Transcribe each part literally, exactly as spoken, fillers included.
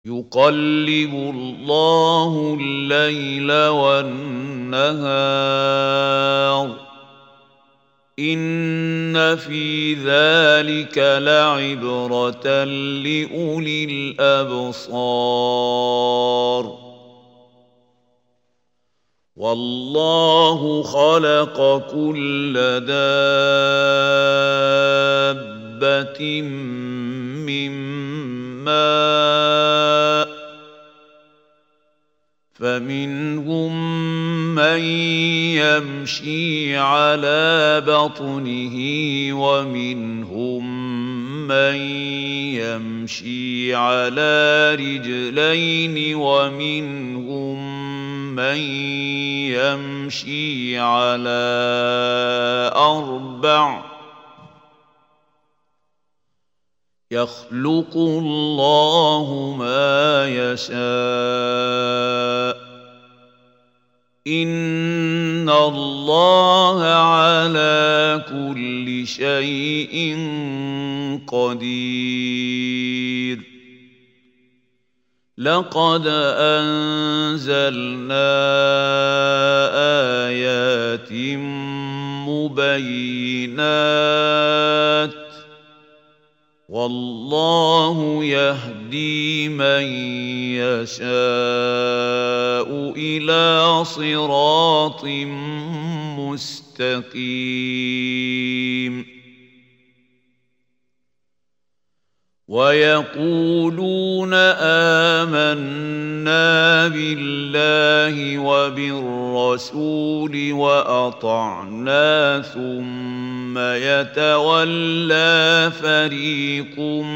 يقلب الله الليل والنهار إن في ذلك لعبرة لأولي الأبصار والله خلق كل دابة من ماء فمنهم من يمشي على بطنه ومنهم من يمشي على رجلين ومنهم من يمشي على أربع يخلق الله ما يشاء إن الله على كل شيء قدير لقد أنزلنا آيات مبينات والله يهدي من يشاء إلى صراط مستقيم ويقولون آمنا بالله وبالرسول وأطعنا ثم يتولى فريق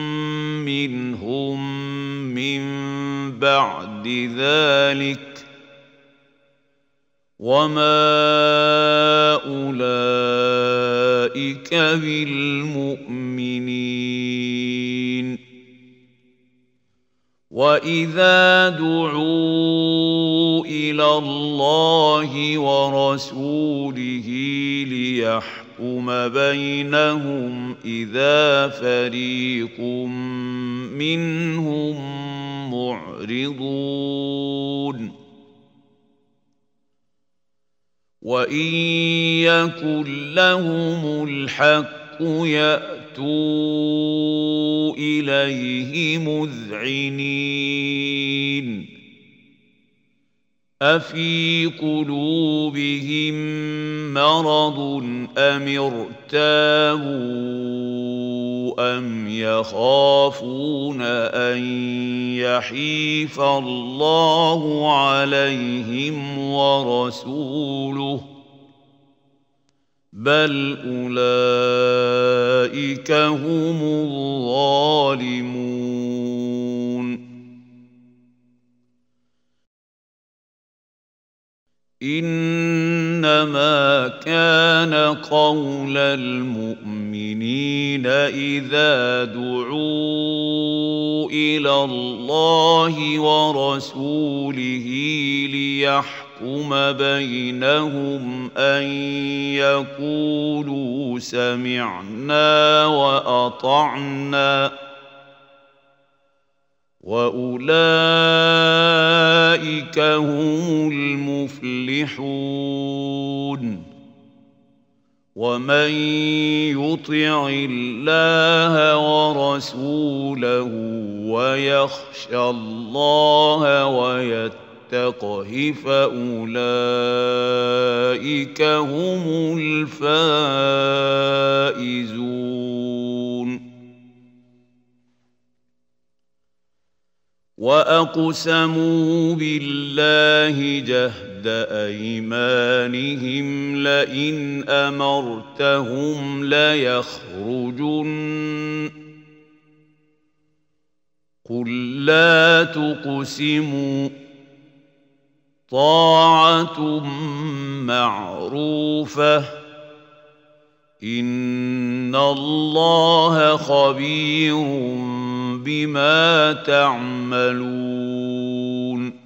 منهم من بعد ذلك وما أولئك بالمؤمنين وإذا دعوا إلى الله ورسوله ليحكم بينهم إذا فريق منهم معرضون وإن يكن لهم الحق يأتوا إليه مذعنين أفي قلوبهم مرض أم ارتابوا أم يخافون أن يحيف الله عليهم ورسوله بل أولئك هم الظالمون إنما كان قول المؤمنين إذا دعوا إلى الله ورسوله ليحكم بينهم أن يقولوا سمعنا وأطعنا وأولئك هم المفلحون ومن يطع الله ورسوله ويخشى الله ويتقه فأولئك هم الفائزون وأقسموا بالله جهد أيمانهم لئن أمرتهم ليخرجن قل لا تقسموا طاعة معروفة إن الله خبير بما تعملون